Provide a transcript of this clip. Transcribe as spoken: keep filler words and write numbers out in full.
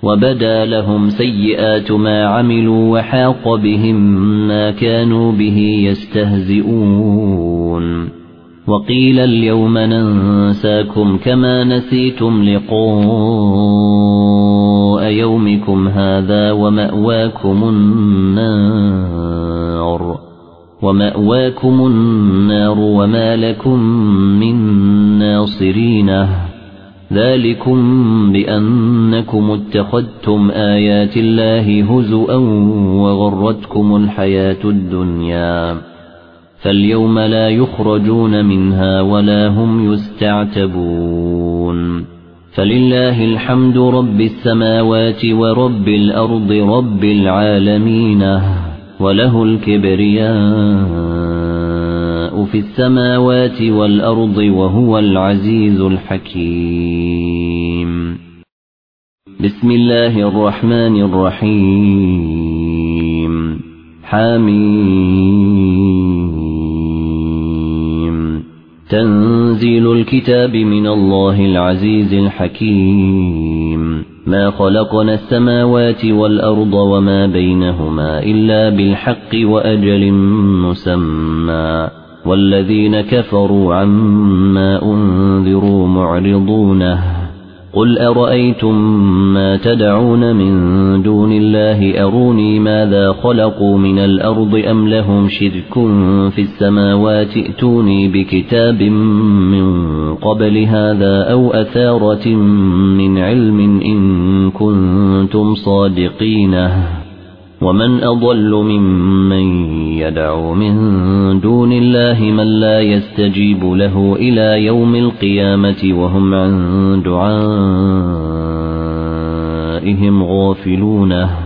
وبدا لهم سيئات ما عملوا وحاق بهم ما كانوا به يستهزئون وقيل اليوم ننساكم كما نسيتم لقاء يومكم هذا ومأواكم النار ومأواكم النار وما لكم من ناصرين ذلكم بأنكم اتخذتم آيات الله هزؤا وغرتكم الحياة الدنيا فاليوم لا يخرجون منها ولا هم يستعتبون فلله الحمد رب السماوات ورب الأرض رب العالمين وله الكبرياء في السماوات والأرض وهو العزيز الحكيم. بسم الله الرحمن الرحيم. حميم. تنزيل الكتاب من الله العزيز الحكيم. ما خلقنا السماوات والأرض وما بينهما إلا بالحق وأجل مسمى والذين كفروا عما أنذروا معرضونه قل أرأيتم ما تدعون من دون الله أروني ماذا خلقوا من الأرض أم لهم شرك في السماوات ائتوني بكتاب من قبل هذا أو أثارة من علم إن كنتم صادقين ومن أضل ممن يدعو من دون الله من لا يستجيب له إلى يوم القيامة وهم عن دعائهم غافلون.